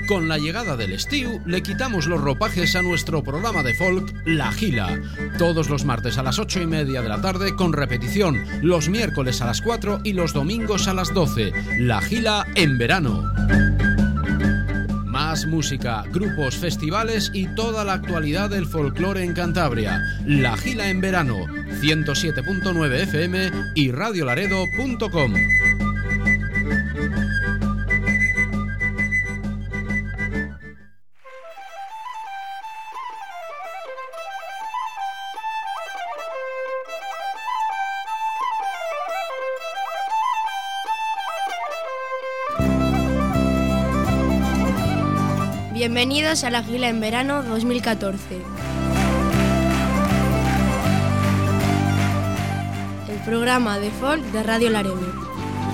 Con la llegada del estiu, le quitamos los ropajes a nuestro programa de folk La Gila. Todos los martes a las 8:30 de la tarde, con repetición los miércoles a las 4 y los domingos a las 12. La Gila en verano. Más música, grupos, festivales y toda la actualidad del folclore en Cantabria. La Gila en verano, 107.9 FM y radiolaredo.com. Bienvenidos a La Gila en verano 2014. El programa de folk de Radio Laredo.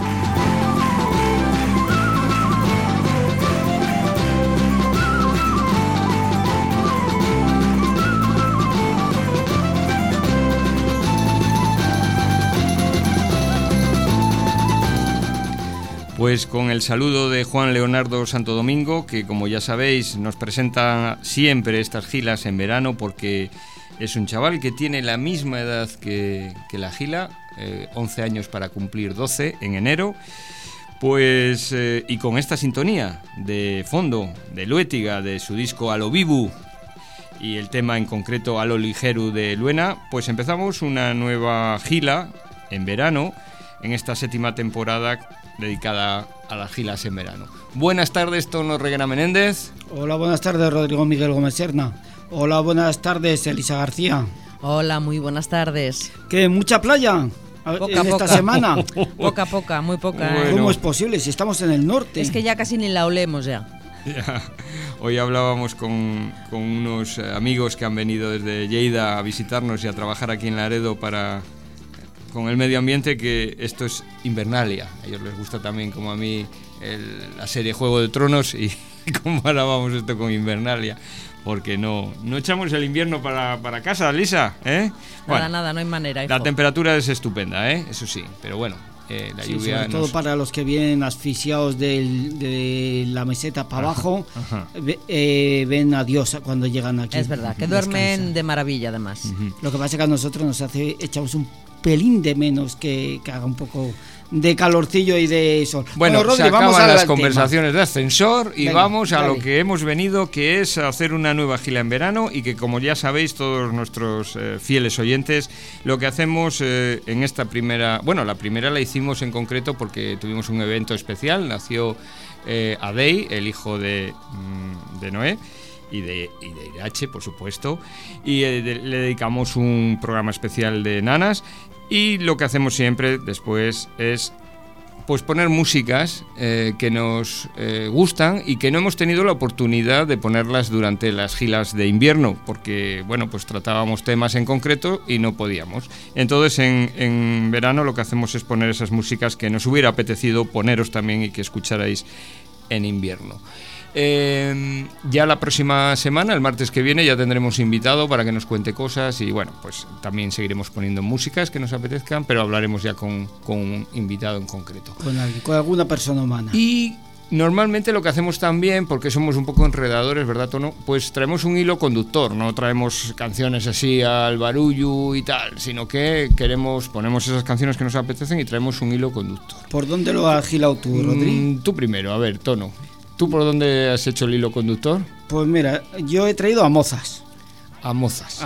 Pues con el saludo de Juan Leonardo Santo Domingo, que como ya sabéis nos presenta siempre estas gilas en verano, porque es un chaval que tiene la misma edad que la gila, 11 años para cumplir 12 en enero, pues y con esta sintonía de fondo de Luétiga, de su disco A lo Vivu, y el tema en concreto A lo Ligeru de Luena, pues empezamos una nueva gila en verano, en esta 7ª temporada dedicada a las gilas en verano. Buenas tardes, Tono Reguera Menéndez. Hola, buenas tardes, Rodrigo Miguel Gómez Serna. Hola, buenas tardes, Elisa García. Hola, muy buenas tardes. ¿Qué, mucha playa esta semana? Poca, muy poca. Bueno. ¿Cómo es posible si estamos en el norte? Es que ya casi ni la olemos ya. Hoy hablábamos con unos amigos que han venido desde Lleida a visitarnos y a trabajar aquí en Laredo con el medio ambiente, que esto es Invernalia. A ellos les gusta también, como a mí, la serie Juego de Tronos, y comparábamos esto con Invernalia, porque no echamos el invierno para casa, Lisa, ¿eh? Bueno, Nada, no hay manera, hijo. La temperatura es estupenda, eso sí, pero bueno, la lluvia... Sobre todo para los que vienen asfixiados de la meseta para abajo, ven a Dios cuando llegan aquí. Es verdad, que duermen de maravilla, además. Lo que pasa es que a nosotros echamos un pelín de menos que haga un poco de calorcillo y de sol. Bueno, Rodri, se acaban vamos las al conversaciones de ascensor y venga, vamos a dale. lo que hemos venido, que es hacer una nueva gila en verano, y que, como ya sabéis todos nuestros fieles oyentes, lo que hacemos en esta primera... Bueno, la primera la hicimos en concreto porque tuvimos un evento especial. Nació Adey, el hijo de Noé, y de Irache, por supuesto, y le dedicamos un programa especial de nanas. Y lo que hacemos siempre después es pues poner músicas que nos gustan y que no hemos tenido la oportunidad de ponerlas durante las gilas de invierno, porque bueno, pues tratábamos temas en concreto y no podíamos. Entonces en verano lo que hacemos es poner esas músicas que nos hubiera apetecido poneros también y que escucharais en invierno. Ya la próxima semana, el martes que viene, ya tendremos invitado para que nos cuente cosas, y bueno, pues también seguiremos poniendo músicas que nos apetezcan, pero hablaremos ya con un invitado en concreto. Con alguna persona humana. Y normalmente lo que hacemos también, porque somos un poco enredadores, ¿verdad, Tono? Pues traemos un hilo conductor, no traemos canciones así al barullo y tal, sino que ponemos esas canciones que nos apetecen y traemos un hilo conductor. ¿Por dónde lo has agilado tú, Rodri? Tú primero, a ver, Tono. ¿Tú por dónde has hecho el hilo conductor? Pues mira, yo he traído a Mozas. A Mozas.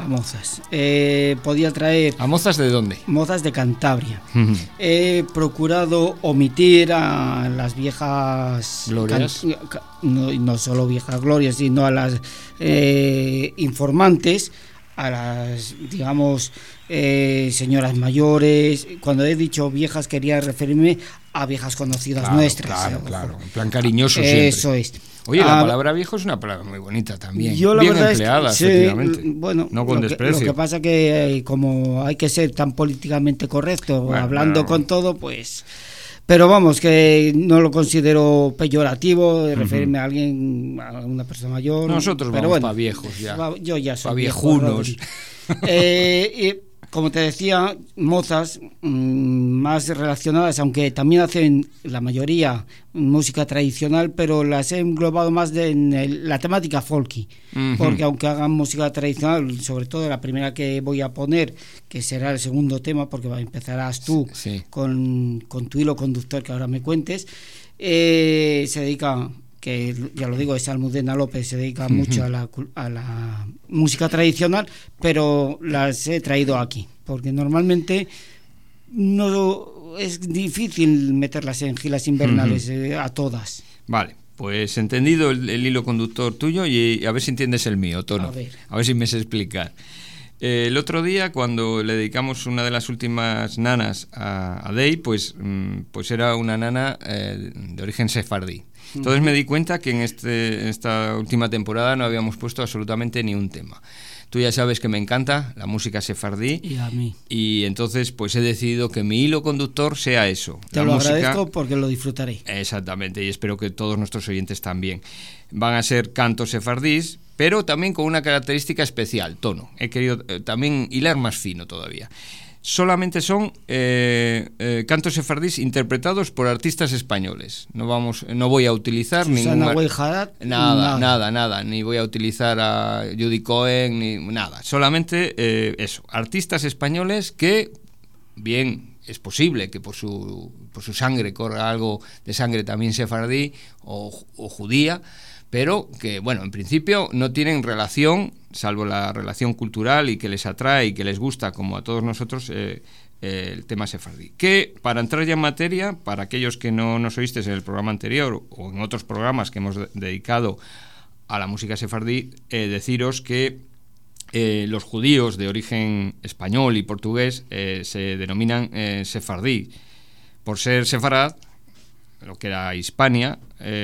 Podía traer... ¿A Mozas de dónde? Mozas de Cantabria. He procurado omitir a las viejas... Glorias. No solo viejas glorias, sino a las informantes, a las, digamos, señoras mayores. Cuando he dicho viejas quería referirme a viejas conocidas nuestras. Claro, en plan cariñoso siempre. Eso es. Oye, la palabra viejo es una palabra muy bonita también. Yo la bien verdad empleada, es que, efectivamente. Bueno, no con desprecio. Lo que pasa que como hay que ser tan políticamente correcto, hablando con todo, pues... Pero vamos, que no lo considero peyorativo de referirme a alguien, a una persona mayor. Nosotros pero vamos para viejos ya. Yo ya soy para viejunos. como te decía, mozas más relacionadas, aunque también hacen la mayoría música tradicional, pero las he englobado más en la temática folky, porque aunque hagan música tradicional, sobre todo la primera que voy a poner, que será el segundo tema, porque empezarás tú con tu hilo conductor que ahora me cuentes, se dedica, que ya lo digo, es Almudena López, se dedica mucho a la música tradicional, pero las he traído aquí, porque normalmente no es difícil meterlas en giras invernales a todas. Vale, pues entendido el hilo conductor tuyo, y a ver si entiendes el mío, Tono. A ver si me sé explicar. El otro día, cuando le dedicamos una de las últimas nanas a Day, pues era una nana de origen sefardí. Entonces me di cuenta que en esta última temporada no habíamos puesto absolutamente ni un tema. Tú ya sabes que me encanta la música sefardí. Y a mí. Y entonces pues he decidido que mi hilo conductor sea eso. Te lo agradezco porque lo disfrutaré. Exactamente, y espero que todos nuestros oyentes también. Van a ser cantos sefardís, pero también con una característica especial, Tono. He querido también hilar más fino todavía. Solamente son cantos sefardís interpretados por artistas españoles. No voy a utilizar Susana Huayharat, nada, ni voy a utilizar a Judy Cohen, ni nada. Solamente eso, artistas españoles que, bien, es posible que por su sangre corra algo de sangre también sefardí o judía, pero que, bueno, en principio no tienen relación, salvo la relación cultural y que les atrae y que les gusta, como a todos nosotros, el tema sefardí. Que, para entrar ya en materia, para aquellos que no nos oísteis en el programa anterior o en otros programas que hemos dedicado a la música sefardí, deciros que los judíos de origen español y portugués se denominan sefardí. Por ser sefarad, lo que era Hispania,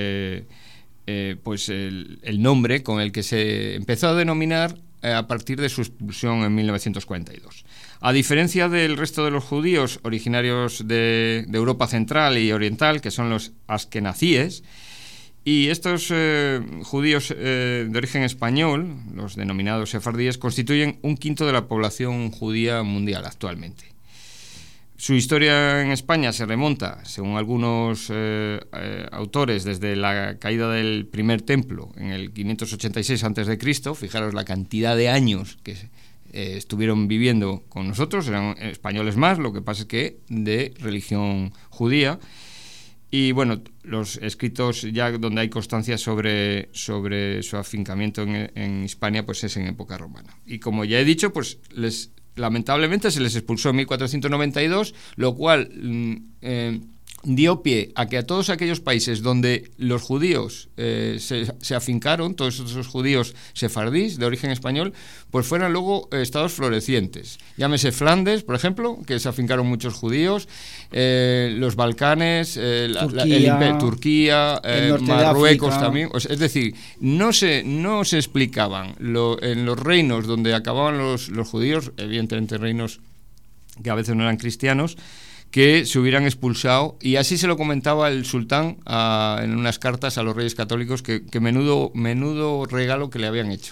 pues el nombre con el que se empezó a denominar a partir de su expulsión en 1942. A diferencia del resto de los judíos originarios de Europa Central y Oriental, que son los askenazíes, y estos judíos de origen español, los denominados sefardíes, constituyen un quinto de la población judía mundial actualmente. Su historia en España se remonta, según algunos autores, desde la caída del primer templo en el 586 a.C. Fijaros la cantidad de años que estuvieron viviendo con nosotros, eran españoles más, lo que pasa es que de religión judía. Y bueno, los escritos ya donde hay constancia sobre su afincamiento en Hispania, pues es en época romana. Y como ya he dicho, pues lamentablemente se les expulsó en 1492, lo cual dio pie a que a todos aquellos países donde los judíos se afincaron, todos esos judíos sefardís de origen español, pues fueran luego estados florecientes. Llámese Flandes, por ejemplo, que se afincaron muchos judíos, los Balcanes, Turquía, Marruecos también. O sea, es decir, no se explicaban en los reinos donde acababan los judíos, evidentemente reinos que a veces no eran cristianos, que se hubieran expulsado, y así se lo comentaba el sultán en unas cartas a los reyes católicos, que menudo regalo que le habían hecho.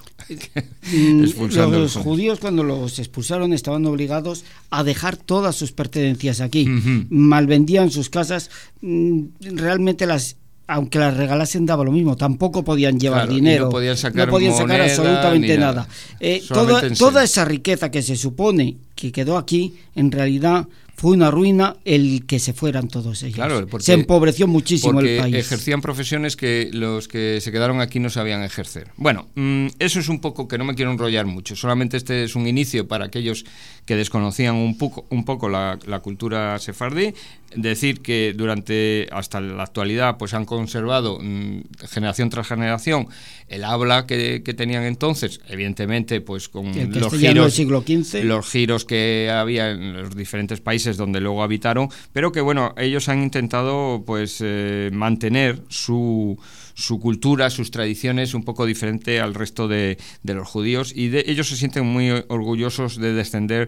Los judíos, cuando los expulsaron, estaban obligados a dejar todas sus pertenencias aquí. Malvendían sus casas, realmente aunque las regalasen daba lo mismo, tampoco podían llevar dinero, no podían sacar absolutamente nada. Toda esa riqueza que se supone que quedó aquí, en realidad fue una ruina el que se fueran todos ellos. Claro, porque, se empobreció muchísimo el país. Ejercían profesiones que los que se quedaron aquí no sabían ejercer. Bueno, eso es un poco, que no me quiero enrollar mucho, solamente este es un inicio para aquellos que desconocían un poco la cultura sefardí. Decir que hasta la actualidad pues han conservado generación tras generación el habla que tenían entonces, evidentemente pues con los giros, del siglo XV. Los giros que había en los diferentes países países donde luego habitaron, pero que bueno, ellos han intentado pues mantener su cultura, sus tradiciones un poco diferente al resto de los judíos, y ellos se sienten muy orgullosos de descender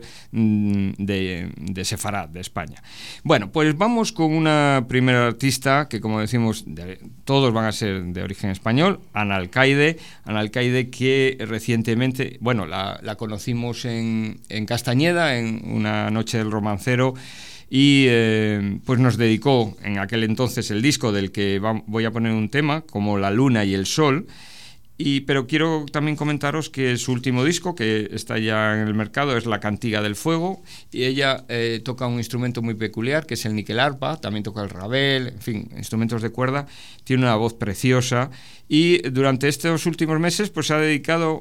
de Sefarad, de España. Bueno, pues vamos con una primera artista que, como decimos, todos van a ser de origen español, Ana Alcaide, que recientemente, bueno, la conocimos en Castañeda, en una noche del romancero, y pues nos dedicó en aquel entonces el disco del que voy a poner un tema, como La Luna y el Sol. Pero quiero también comentaros que su último disco, que está ya en el mercado, es La Cantiga del Fuego, y ella toca un instrumento muy peculiar, que es el níquel-arpa, también toca el rabel, en fin, instrumentos de cuerda, tiene una voz preciosa, y durante estos últimos meses pues se ha dedicado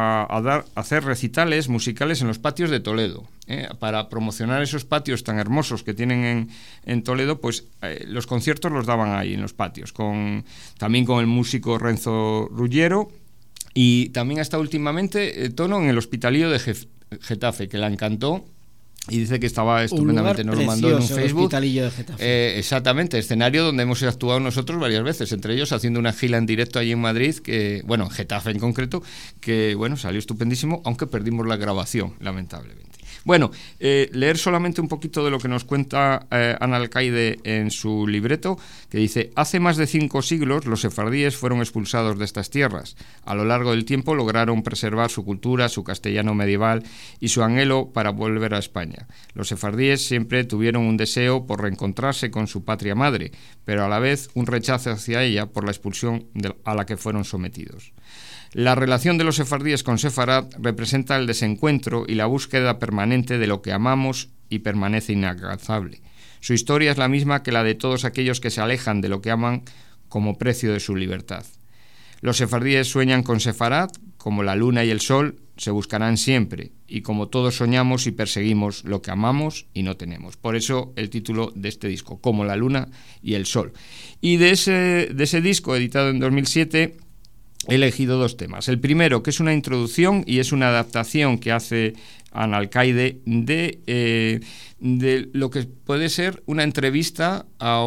a hacer recitales musicales en los patios de Toledo. Para promocionar esos patios tan hermosos que tienen en Toledo, pues los conciertos los daban ahí en los patios, también con el músico Renzo Ruggiero, y también hasta últimamente Tono en el Hospitalillo de Getafe, que la encantó. Y dice que estaba estupendamente, nos lo mandó en un Facebook. Hospitalillo de Getafe. Exactamente, escenario donde hemos actuado nosotros varias veces, entre ellos haciendo una gira en directo allí en Madrid, en Getafe en concreto, que bueno, salió estupendísimo, aunque perdimos la grabación, lamentablemente. Bueno, leer solamente un poquito de lo que nos cuenta Ana Alcaide en su libreto, que dice: hace más de 5 siglos los sefardíes fueron expulsados de estas tierras. A lo largo del tiempo lograron preservar su cultura, su castellano medieval y su anhelo para volver a España. Los sefardíes siempre tuvieron un deseo por reencontrarse con su patria madre, pero a la vez un rechazo hacia ella por la expulsión a la que fueron sometidos. La relación de los sefardíes con Sefarad representa el desencuentro y la búsqueda permanente de lo que amamos y permanece inalcanzable. Su historia es la misma que la de todos aquellos que se alejan de lo que aman como precio de su libertad. Los sefardíes sueñan con Sefarad, como la luna y el sol se buscarán siempre, y como todos soñamos y perseguimos lo que amamos y no tenemos. Por eso el título de este disco, Como la luna y el sol. Y de ese disco, editado en 2007, he elegido 2 temas. El primero, que es una introducción y es una adaptación que hace Ana Alcaide de lo que puede ser una entrevista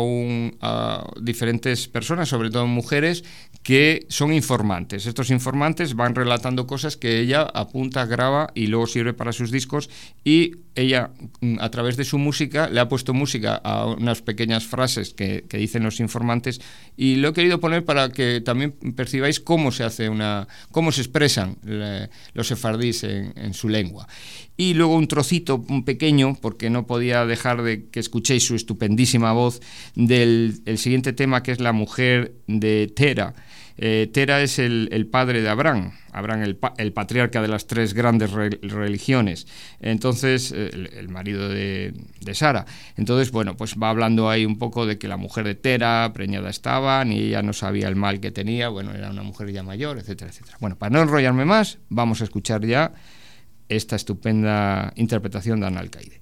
a diferentes personas, sobre todo mujeres, que son informantes. Estos informantes van relatando cosas que ella apunta, graba y luego sirve para sus discos, y ella, a través de su música, le ha puesto música a unas pequeñas frases que dicen los informantes, y lo he querido poner para que también percibáis cómo se expresan los sefardíes en su lengua. Y luego un trocito, un pequeño, porque no podía dejar de que escuchéis su estupendísima voz, del siguiente tema, que es La mujer de Tera. Tera es el padre de Abraham, el patriarca de las 3 grandes religiones, entonces el marido de Sara. Entonces, bueno, pues va hablando ahí un poco de que la mujer de Tera preñada estaba, ni ella no sabía el mal que tenía, bueno, era una mujer ya mayor, etcétera, etcétera. Bueno, para no enrollarme más, vamos a escuchar ya esta estupenda interpretación de Ana Alcaide.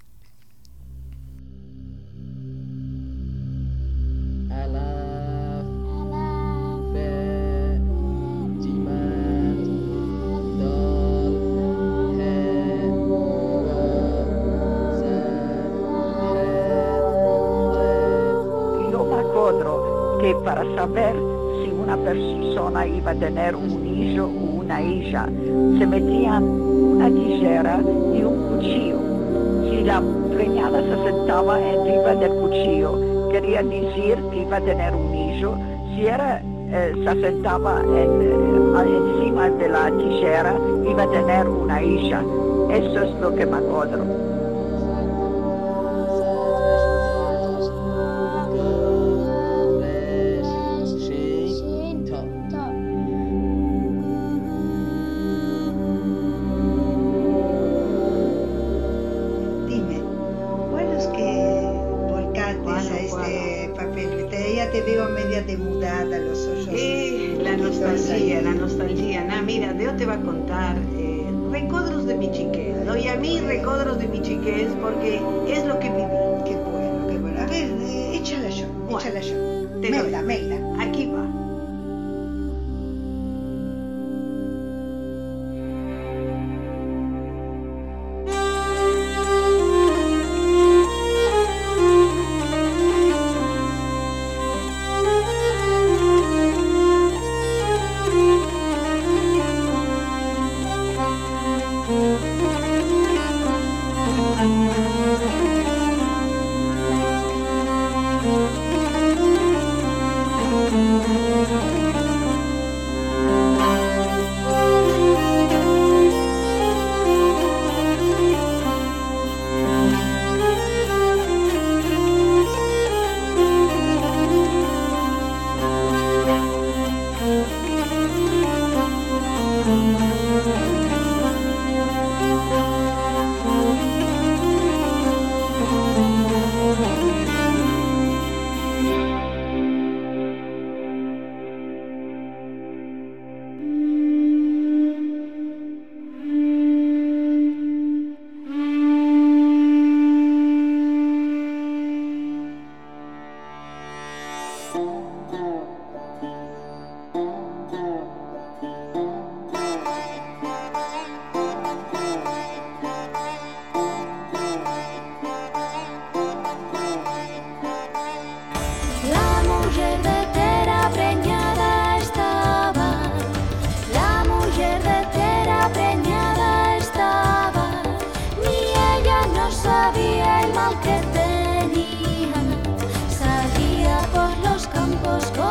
Que para saber si una persona iba a tener un hijo o una hija, se metían una tijera y un cuchillo. Si la preñada se sentaba encima del cuchillo, quería decir que iba a tener un hijo. Si se sentaba encima de la tijera, iba a tener una hija. Eso es lo que me acuerdo. Porque es lo que viví. Qué bueno, qué bueno. A ver, échala yo. Melda, aquí va.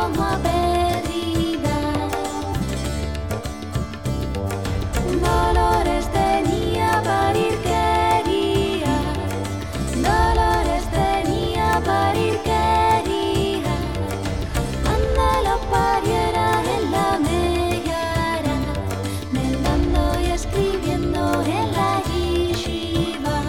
paloma perdida. Dolores tenía parir quería, Dolores tenía parir quería, anda lo pariera en la mellara, melando y escribiendo en la yeshiva.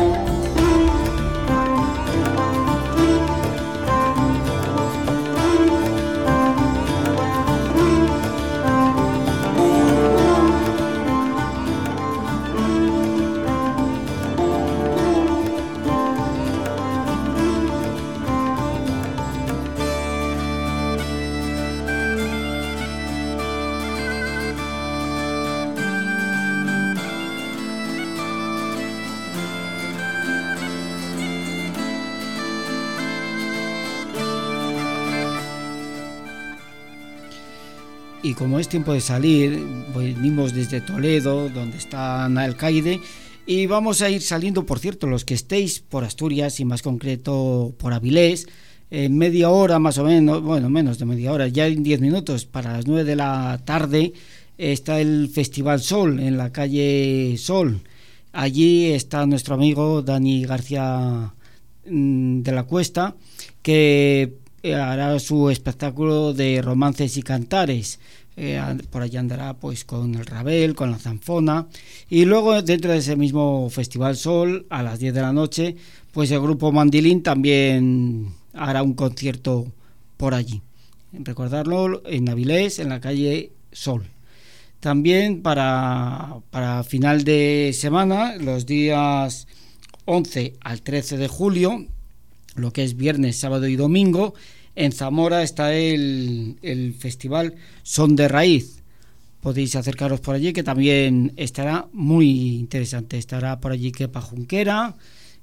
Y como es tiempo de salir, venimos desde Toledo, donde está Ana Alcaide, y vamos a ir saliendo, por cierto, los que estéis por Asturias y más concreto por Avilés, en media hora más o menos, bueno, menos de media hora, ya en 10 minutos, para las 9 de la tarde, está el Festival Sol, en la calle Sol. Allí está nuestro amigo Dani García de la Cuesta, que hará su espectáculo de romances y cantares. Por allá andará pues con el rabel, con la zanfona, y luego dentro de ese mismo Festival Sol, a las 10 de la noche, pues el grupo Mandilín también hará un concierto por allí. Recordarlo, en Avilés, en la calle Sol. También para final de semana, los días 11 al 13 de julio, lo que es viernes, sábado y domingo, en Zamora está el festival Son de Raíz. Podéis acercaros por allí, que también estará muy interesante. Estará por allí Kepa Junquera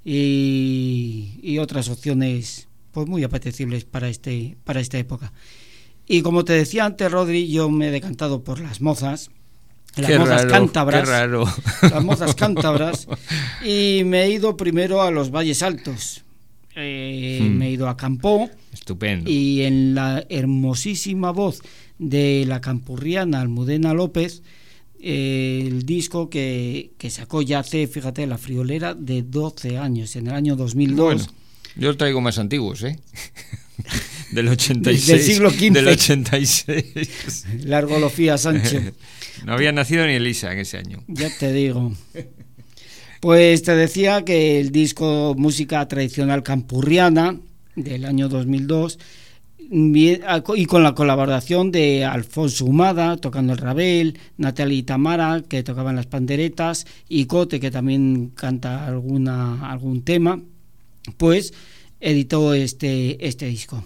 y otras opciones pues muy apetecibles para esta época. Y como te decía antes, Rodri, yo me he decantado por las mozas. Las mozas cántabras. Qué raro. Las mozas cántabras. Y me he ido primero a los Valles Altos. Me he ido a Campó. Estupendo. Y en la hermosísima voz de la campurriana Almudena López, el disco que sacó ya hace, fíjate, la friolera de 12 años, en el año 2002. Bueno, yo traigo más antiguos, del 86. Del siglo XV. Del 86. Largo lo fía Sancho. No había nacido ni Elisa en ese año. Ya te digo. Pues te decía que el disco Música Tradicional Campurriana del año 2002, y con la colaboración de Alfonso Humada tocando el rabel, Natalia y Tamara que tocaban las panderetas, y Cote, que también canta algún tema, pues editó este disco.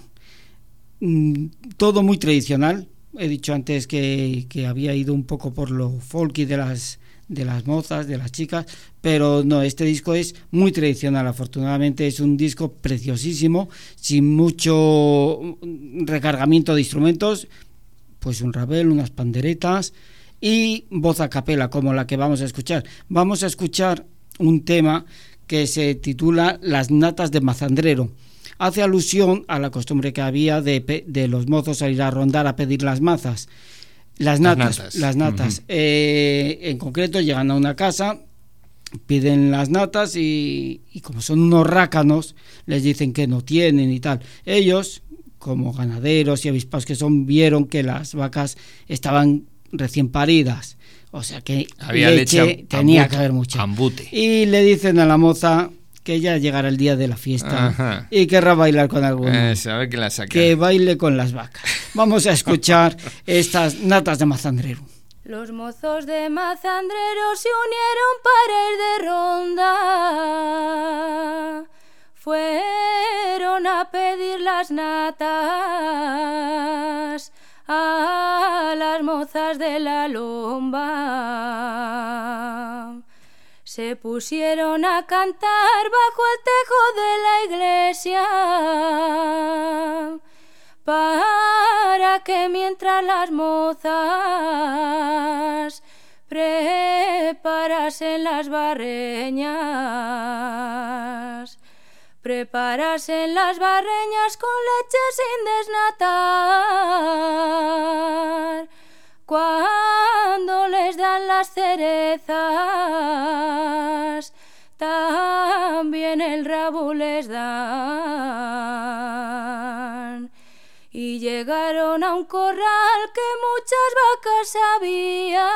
Todo muy tradicional. He dicho antes que había ido un poco por lo folky de las mozas, de las chicas, pero no, este disco es muy tradicional. Afortunadamente es un disco preciosísimo, sin mucho recargamiento de instrumentos, pues un rabel, unas panderetas y voz a capela, como la que vamos a escuchar. Vamos a escuchar un tema que se titula Las natas de mazandrero. Hace alusión a la costumbre que había de los mozos a ir a rondar a pedir las mazas. Las natas. Uh-huh. En concreto llegan a una casa, piden las natas y como son unos rácanos, les dicen que no tienen y tal. Ellos, como ganaderos y avispados que son, vieron que las vacas estaban recién paridas, o sea que había leche tenía que haber mucha. Ambute. Y le dicen a la moza que ya llegará el día de la fiesta. Ajá. Y querrá bailar con alguno. A ver que la saca. Que baile con las vacas. Vamos a escuchar estas natas de mazandrero. Los mozos de mazandrero se unieron para ir de ronda. Fueron a pedir las natas a las mozas de la lomba. Se pusieron a cantar bajo el tejo de la iglesia, para que mientras las mozas preparasen las barreñas, Preparasen las barreñas con leche sin desnatar. Cuando les dan las cerezas, también el rabo les dan. Y llegaron a un corral que muchas vacas había.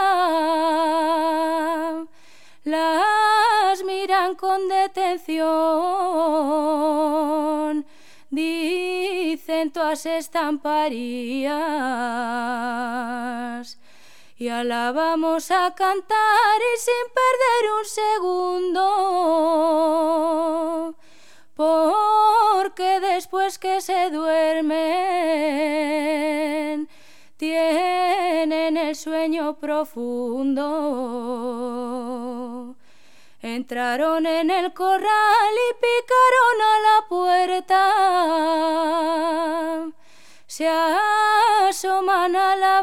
Las miran con detención, dicen todas están parías. Y ahora vamos a cantar y sin perder un segundo, porque después que se duermen tienen el sueño profundo. Entraron en el corral y picaron a la puerta. Se asoman a la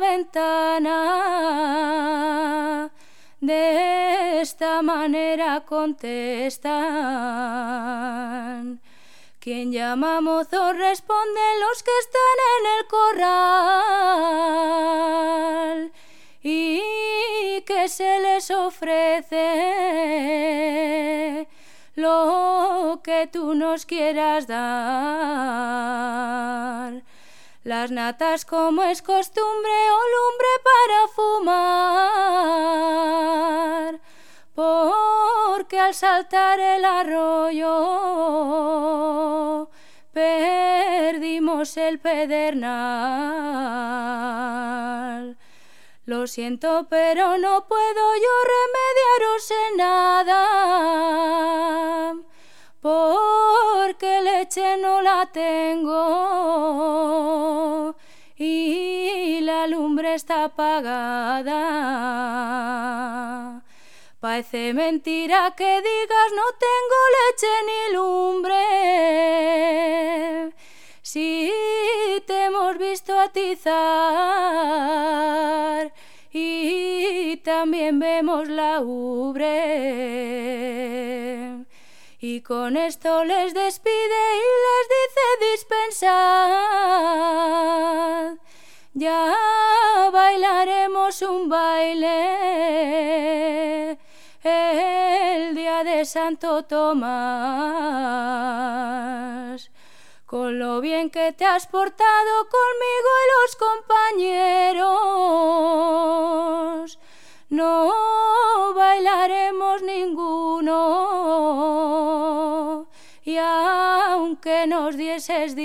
ventana. De esta manera contestan. Quien llama mozo responden los que están en el corral. ¿Y que se les ofrece? Lo que tú nos quieras dar. Las natas como es costumbre o lumbre para fumar, porque al saltar el arroyo perdimos el pedernal. Lo siento, pero no puedo yo remediaros en nada, porque leche no la tengo y la lumbre está apagada. Parece mentira que digas no tengo leche ni lumbre, si te hemos visto atizar y también vemos la ubre. Y con esto les despide y les dice dispensad, ya bailaremos un baile el día de Santo Tomás. Con lo bien que te has portado conmigo y los compañeros, no bailaremos ninguno, y aunque nos dieses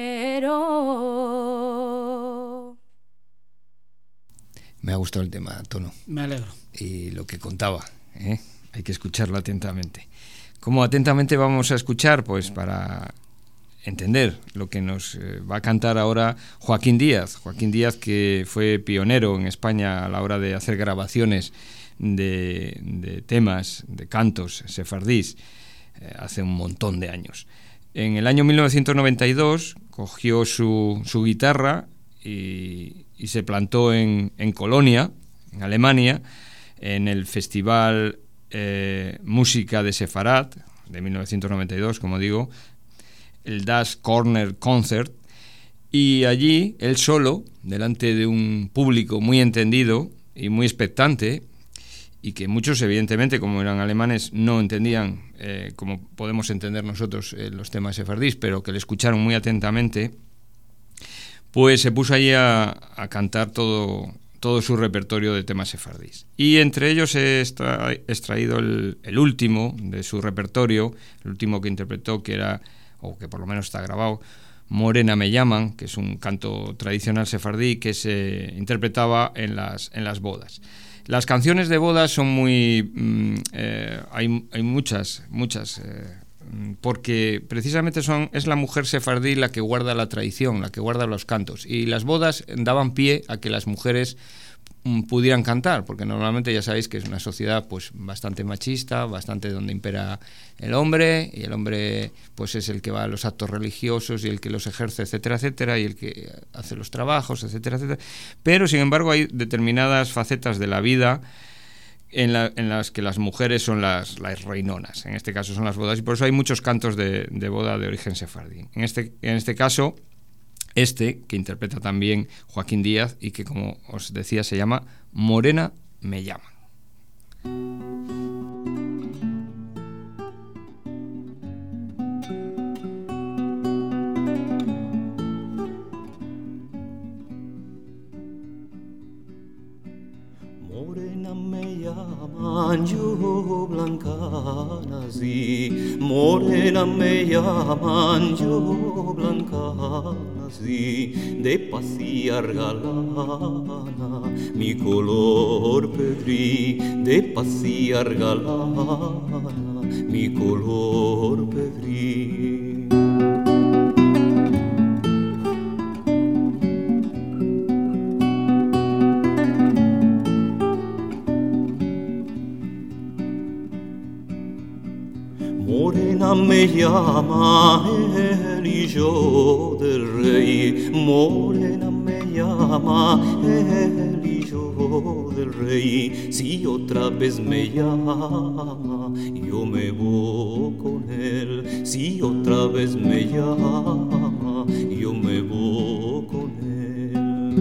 dinero. Me ha gustado el tema, Tono. Me alegro. Y lo que contaba, hay que escucharlo atentamente. ¿Cómo atentamente vamos a escuchar? Pues para entender lo que nos va a cantar ahora Joaquín Díaz. Joaquín Díaz, que fue pionero en España a la hora de hacer grabaciones de temas, de cantos sefardís, hace un montón de años. En el año 1992 cogió su guitarra y se plantó en Colonia, en Alemania, en el Festival Música de Sefarat de 1992, como digo, el Das Corner Concert, y allí él solo, delante de un público muy entendido y muy expectante, y que muchos evidentemente, como eran alemanes, no entendían como podemos entender nosotros los temas sefardís, pero que le escucharon muy atentamente, pues se puso allí a cantar todo su repertorio de temas sefardís. Y entre ellos he extraído el último de su repertorio, el último que interpretó, que era, o que por lo menos está grabado, Morena me llaman, que es un canto tradicional sefardí que se interpretaba en las bodas. Las canciones de bodas son muy... hay muchas, porque precisamente es la mujer sefardí la que guarda la tradición, la que guarda los cantos, y las bodas daban pie a que las mujeres pudieran cantar, porque normalmente ya sabéis que es una sociedad pues bastante machista, bastante donde impera el hombre, y el hombre pues es el que va a los actos religiosos y el que los ejerce, etcétera, etcétera, y el que hace los trabajos, etcétera, etcétera. Pero sin embargo hay determinadas facetas de la vida en las que las mujeres son las reinonas. En este caso son las bodas, y por eso hay muchos cantos de boda de origen sefardí. En este caso, que interpreta también Joaquín Díaz y que, como os decía, se llama Morena me llaman. Yo blanca nací, morena me llaman, yo blanca nací, de pasear galana, mi color pedrí, de pasear galana, mi color pedrí. Morena me llama el hijo del rey, morena me llama el hijo del rey. Si otra vez me llama, yo me voy con él. Si otra vez me llama, yo me voy con él.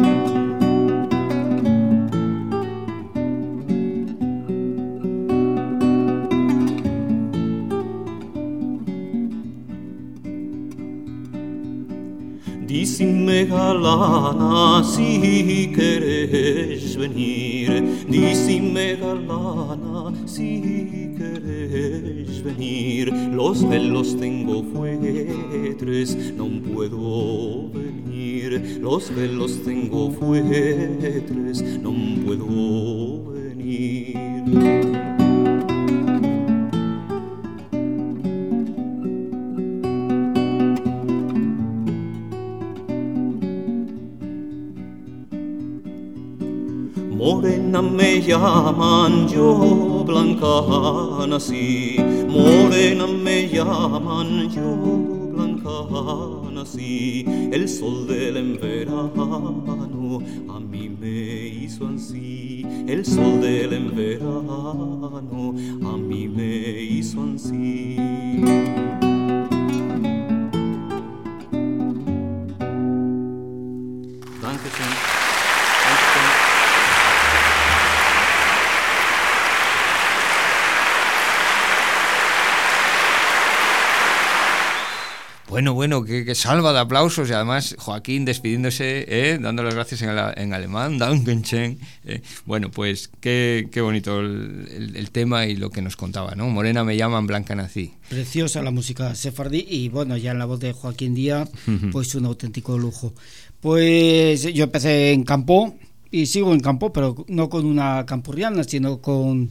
Díceme galana si quieres venir, díceme galana si quieres venir. Los velos tengo fuertes, no puedo venir. Los velos tengo fuertes, no puedo venir. Morena me llaman, yo blanca nací. Morena me llaman, yo blanca nací. El sol del verano a mí me hizo ansí. El sol del verano a mí me hizo ansí. Bueno, que salva de aplausos, y además Joaquín despidiéndose, dando las gracias en alemán, Dankeschön. Bueno, pues qué bonito el tema y lo que nos contaba, ¿no? Morena me llaman, blanca nací. Preciosa la música sefardí, y bueno, ya en la voz de Joaquín Díaz, pues un auténtico lujo. Pues yo empecé en campo y sigo en campo, pero no con una campurriana, sino con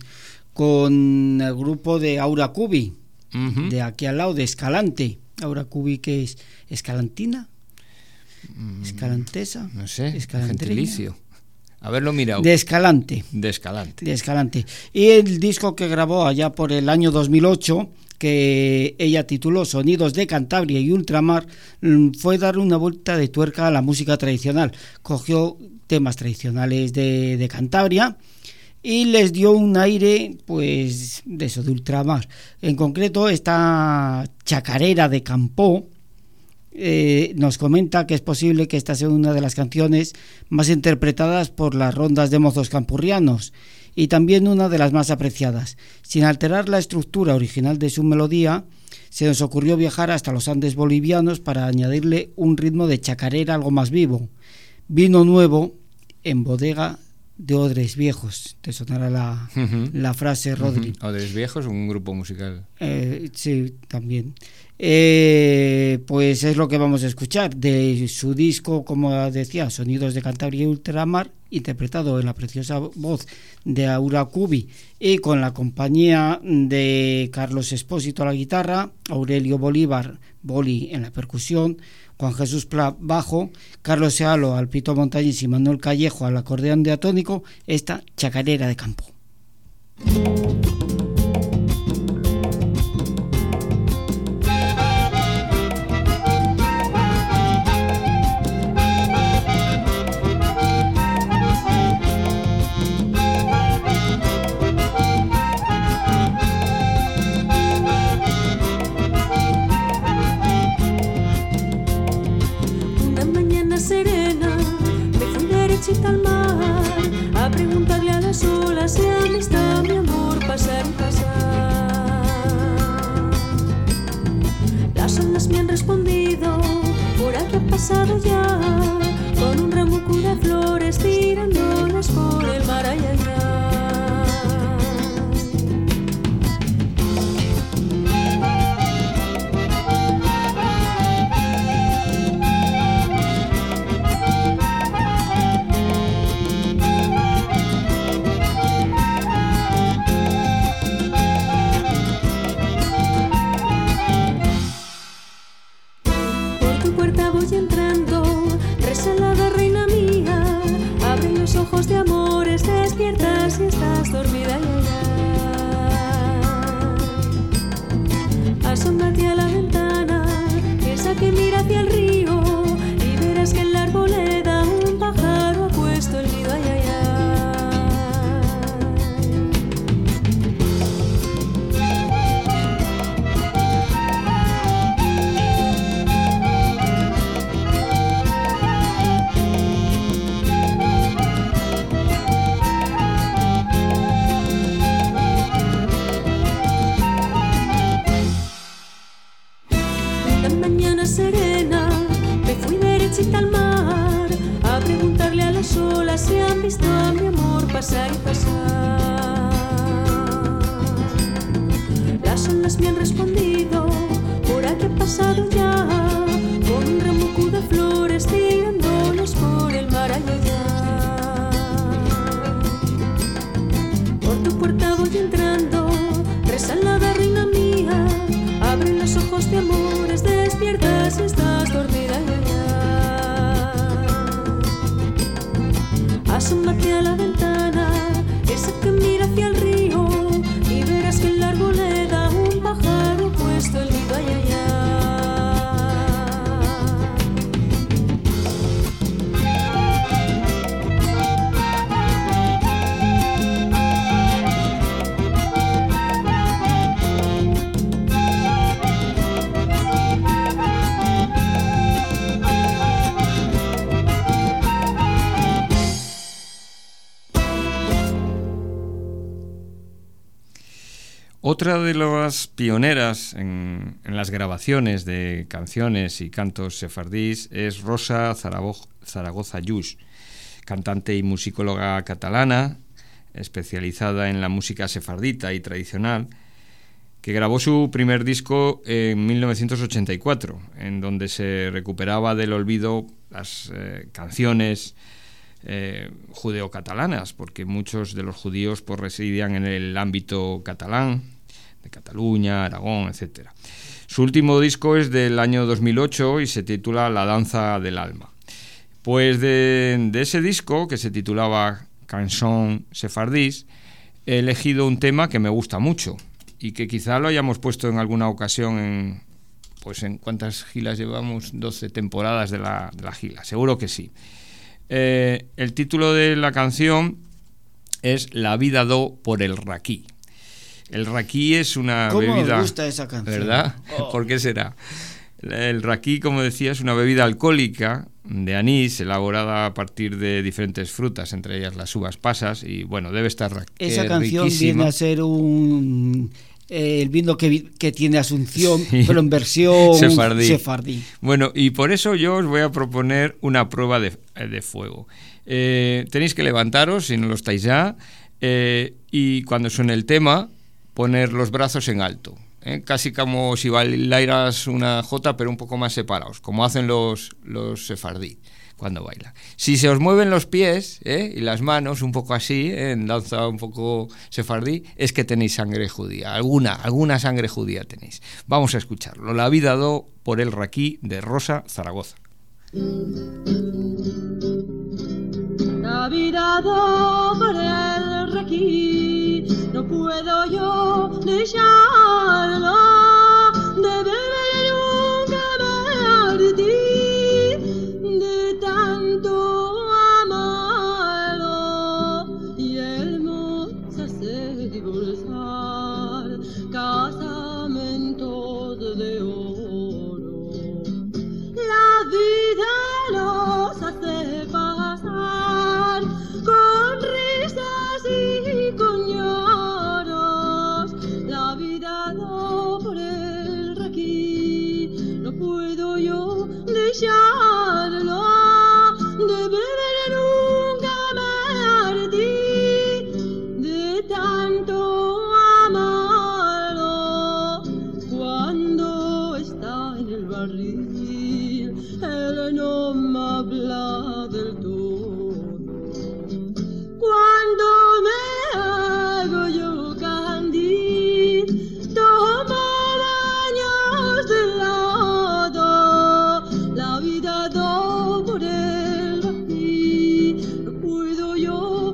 el grupo de Aura Cubi, de aquí al lado, de Escalante. Aura Cubi, que es escalantina, escalantesa, no sé, gentilicio. Haberlo mirado. De Escalante. Y el disco que grabó allá por el año 2008, que ella tituló Sonidos de Cantabria y Ultramar, fue dar una vuelta de tuerca a la música tradicional. Cogió temas tradicionales de Cantabria y les dio un aire, pues, de eso, de ultramar. En concreto, esta chacarera de Campó nos comenta que es posible que esta sea una de las canciones más interpretadas por las rondas de mozos campurrianos y también una de las más apreciadas. Sin alterar la estructura original de su melodía, se nos ocurrió viajar hasta los Andes bolivianos para añadirle un ritmo de chacarera algo más vivo. Vino nuevo en bodega de Odres Viejos. Te sonará la frase, Rodri. Odres Viejos, un grupo musical. Sí, también. Pues es lo que vamos a escuchar de su disco, como decía, Sonidos de Cantabria y Ultramar, interpretado en la preciosa voz de Aura Cubi y con la compañía de Carlos Espósito a la guitarra, Aurelio Bolívar Boli en la percusión, Juan Jesús Pla bajo, Carlos Sealo al pito montañés y Manuel Callejo al acordeón diatónico, esta chacarera de campo. las olas y amistad, mi amor, pasar y pasar. Las olas me han respondido, por aquí ha pasado ya, con un ramuco de flores tirándolas por el mar ay, ay, ay. Ojos de amores, despierta si estás dormida ya. Asómate a la ventana, esa que mira hacia el río, y verás que en la arboleda un pájaro ha puesto el nido ay, ay, ay. Serena, me fui derechita al mar a preguntarle a las olas si han visto a mi amor pasar y pasar. Las olas me han respondido, por aquí ha pasado ya, con un ramuco de flores tirándolas por el mar ay, ay, ay. Por tu puerta voy entrando, resalada reina mía, abre los ojos de amores, despierta si estás dormida ya. Asómate a la ventana, esa que mira hacia el río, y verás que en la arboleda un pájaro ha puesto el nido ay, ay, ay. Otra de las pioneras en las grabaciones de canciones y cantos sefardíes es Rosa Zaragoza Lluch, cantante y musicóloga catalana, especializada en la música sefardita y tradicional, que grabó su primer disco en 1984, en donde se recuperaba del olvido las canciones judeo-catalanas, porque muchos de los judíos pues residían en el ámbito catalán, de Cataluña, Aragón, etc. Su último disco es del año 2008 y se titula La danza del alma. Pues de ese disco, que se titulaba Cançons sefardís, he elegido un tema que me gusta mucho y que quizá lo hayamos puesto en alguna ocasión en ¿cuántas gilas llevamos? 12 temporadas de la gila, seguro que sí. El título de la canción es La vida do por el raquí. El raquí es una bebida... ¿Cómo me gusta esa canción? ¿Verdad? Oh. ¿Por qué será? El raquí, como decía, es una bebida alcohólica de anís elaborada a partir de diferentes frutas, entre ellas las uvas pasas, y bueno, debe estar esa canción riquísima. Viene a ser el vino que tiene Asunción, sí, pero en versión sefardí. Bueno, y por eso yo os voy a proponer una prueba de fuego. Tenéis que levantaros, si no lo estáis ya, y cuando suene el tema, poner los brazos en alto. Casi como si bailaras una jota, pero un poco más separados, como hacen los sefardí cuando bailan. Si se os mueven los pies y las manos un poco así, en danza un poco sefardí, es que tenéis sangre judía, alguna sangre judía tenéis. Vamos a escucharlo. La vida do por el raquí, de Rosa Zaragoza. La vida do por el raquí, no puedo yo dejarlo de beber nunca Martí, de tanto amarlo y hermosa se divorciar, casamentos de oro. La vida nos hace pasar con risas y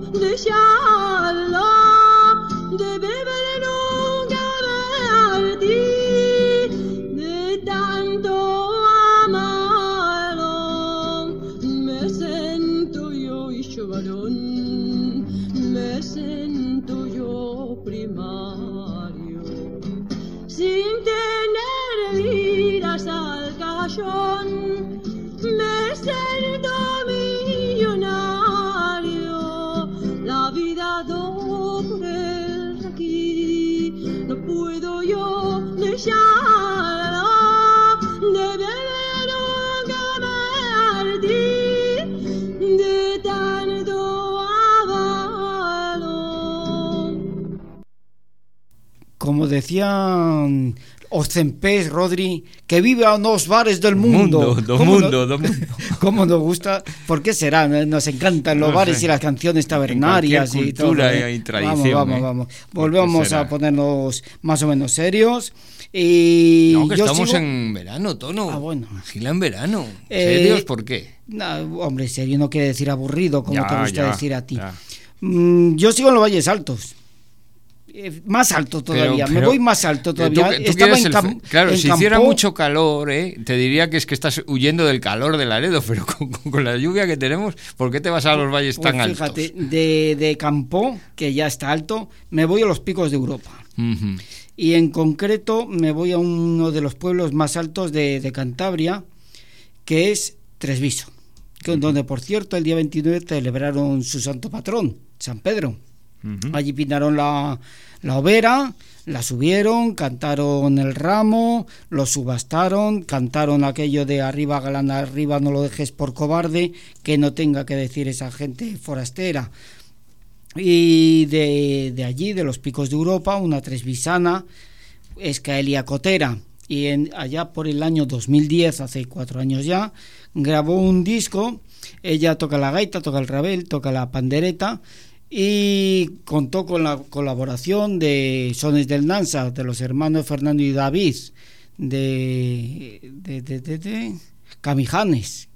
dejarlo, de beber nunca perdí, de tanto amarlo, me siento yo hijo varón, me siento yo primario, sin tener vidas al cajón, me siento millonario, la vida doble aquí, no puedo yo dejarlo, de beber nunca perdí, de tanto avalo. Como decían os Cempés, Rodri, que vivan los bares del mundo. ¿Cómo nos gusta? ¿Por qué será? Nos encantan los bares y las canciones tabernarias y todo. Cultura y tradición. Vamos. Volvemos a ponernos más o menos serios. Y no, que estamos en verano, Tono. Bueno. Gila en verano. ¿Serios por qué? No, hombre, serio no quiere decir aburrido, como te gusta decir a ti. Yo sigo en los Valles Altos. Más alto todavía, me voy más alto todavía. Claro, si hiciera mucho calor, te diría que estás huyendo del calor de Laredo, pero con la lluvia que tenemos, ¿por qué te vas a los valles tan altos? Fíjate, de Campó, que ya está alto, me voy a los picos de Europa. Uh-huh. Y en concreto me voy a uno de los pueblos más altos de Cantabria, que es Tresviso, donde, por cierto, el día 29 celebraron su santo patrón, San Pedro. Uh-huh. Allí pintaron la hoguera, la subieron, cantaron el ramo, lo subastaron, cantaron aquello de arriba galán, arriba no lo dejes por cobarde, que no tenga que decir esa gente forastera. Y de allí, de los picos de Europa, una tresvisana, Escaelia Cotera, y allá por el año 2010, hace 4 años ya, grabó un disco. Ella toca la gaita, toca el rabel, toca la pandereta, y contó con la colaboración de Sones del Nansa, de los hermanos Fernando y David, de Camijanes.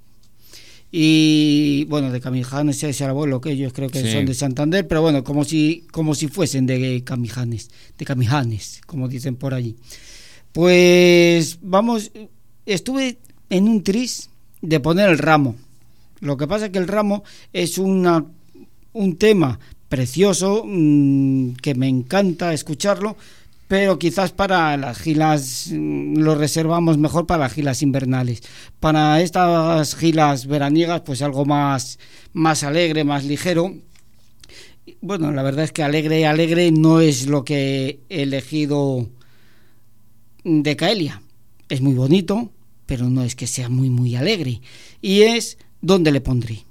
Y bueno, de Camijanes es el abuelo, que ellos creo que son de Santander, pero bueno, como si fuesen de Camijanes, como dicen por allí. Pues vamos, estuve en un tris de poner el ramo. Lo que pasa es que el ramo es un tema precioso, que me encanta escucharlo, pero quizás para las gilas lo reservamos mejor para las gilas invernales. Para estas gilas veraniegas, pues algo más alegre, más ligero. Bueno, la verdad es que alegre no es lo que he elegido de Caelia. Es muy bonito, pero no es que sea muy, muy alegre. Y es ¿Dónde le pondré?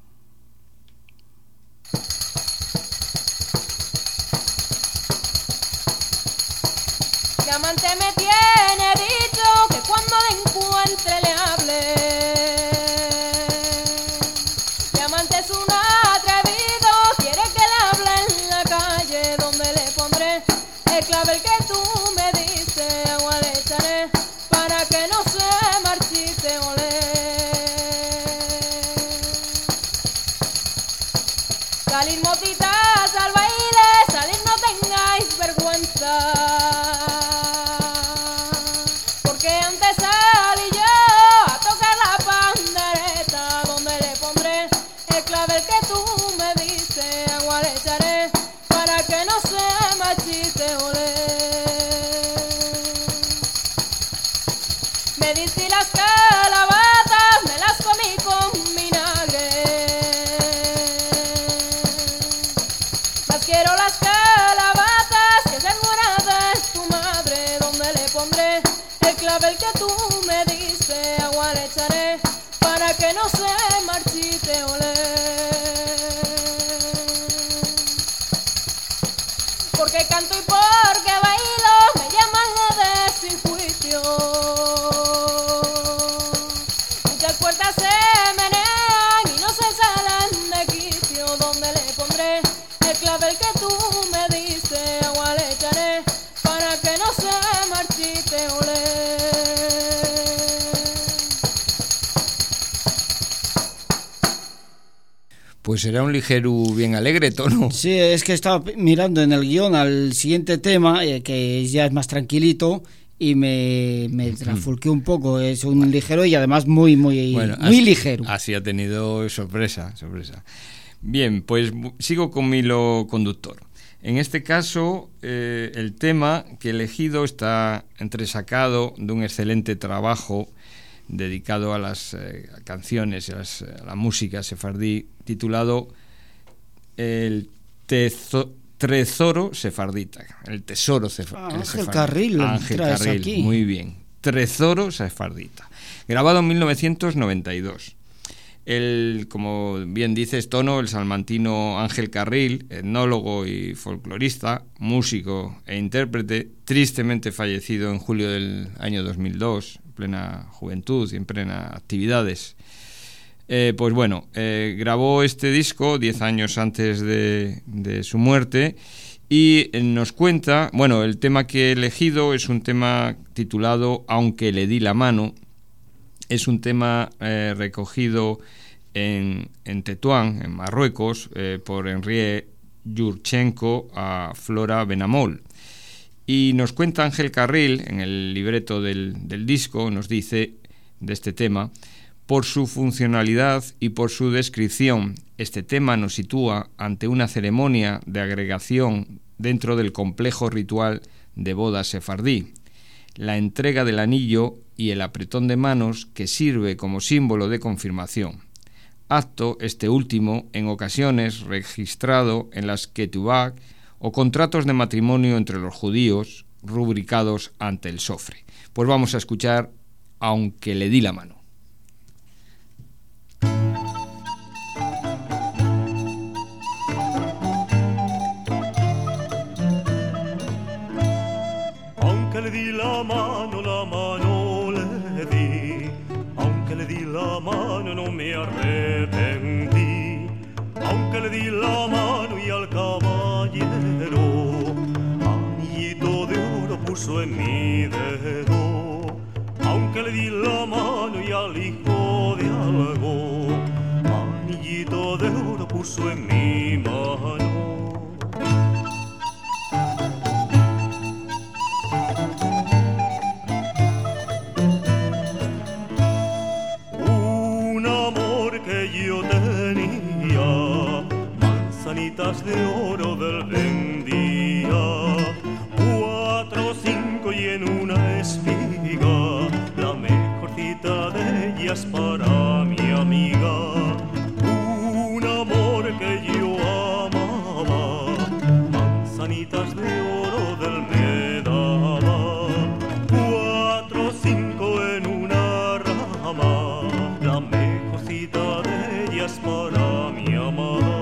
Diamante me tiene dicho que cuando le encuentre le hable. Diamante es un atrevido, quiere que le hable en la calle. Donde le pondré el clavel que tú me diste, agua le echaré para que no se marchite, olé. Salir motitas al baile, salir no tengáis vergüenza. Me diste las calabazas, me las comí con vinagre. Más quiero las calabazas que se muera de tu madre. Donde le pondré el clavel que tú me diste, agua le echaré para que no se marchite, olé. Porque canto y porque bailo, me llaman la de sin juicio. Muchas puertas se menean y no se salen de quicio. Donde le pondré el clavel que tú me diste, agua le echaré para que no se marchite, olé. Pues será un ligero bien alegre, Tono. Sí, es que estaba mirando en el guión al siguiente tema, que ya es más tranquilito, y me trasfulqué un poco. Es un ligero y además muy ligero. Así ha tenido sorpresa. Bien, pues sigo con mi hilo conductor. En este caso, el tema que he elegido está entresacado de un excelente trabajo dedicado a las canciones, a la música sefardí, titulado El Tesoro Sefardita. El Tesoro Sefardita. Ángel Carril, aquí. Muy bien. Tesoro Sefardita. Grabado en 1992. Como bien dices, Tono, el salmantino Ángel Carril, etnólogo y folclorista, músico e intérprete, tristemente fallecido en julio del año 2002, en plena juventud y en plena actividades. Grabó este disco 10 años antes de su muerte y nos cuenta, el tema que he elegido es un tema titulado Aunque le di la mano. Es un tema recogido en Tetuán, en Marruecos, por Henri Yurchenko a Flora Benamol. Y nos cuenta Ángel Carril, en el libreto del disco, nos dice de este tema: por su funcionalidad y por su descripción, este tema nos sitúa ante una ceremonia de agregación dentro del complejo ritual de boda sefardí. La entrega del anillo y el apretón de manos que sirve como símbolo de confirmación. Acto este último en ocasiones registrado en las ketubah o contratos de matrimonio entre los judíos rubricados ante el sofre. Pues vamos a escuchar Aunque le di la mano. Aunque le di la mano le di. Aunque le di la mano no me arrepentí. Aunque le di la mano y al caballero anillito de oro puso en mi dedo. Aunque le di la mano y al hijo de algo anillito de oro puso en mi mano. Manzanitas de oro del vendía, 4 o 5 y en una espiga, la mejorcita de ellas para mi amiga. Un amor que yo amaba, manzanitas de oro del me daba, 4 o 5 en una rama, la mejorcita de ellas para mi amada.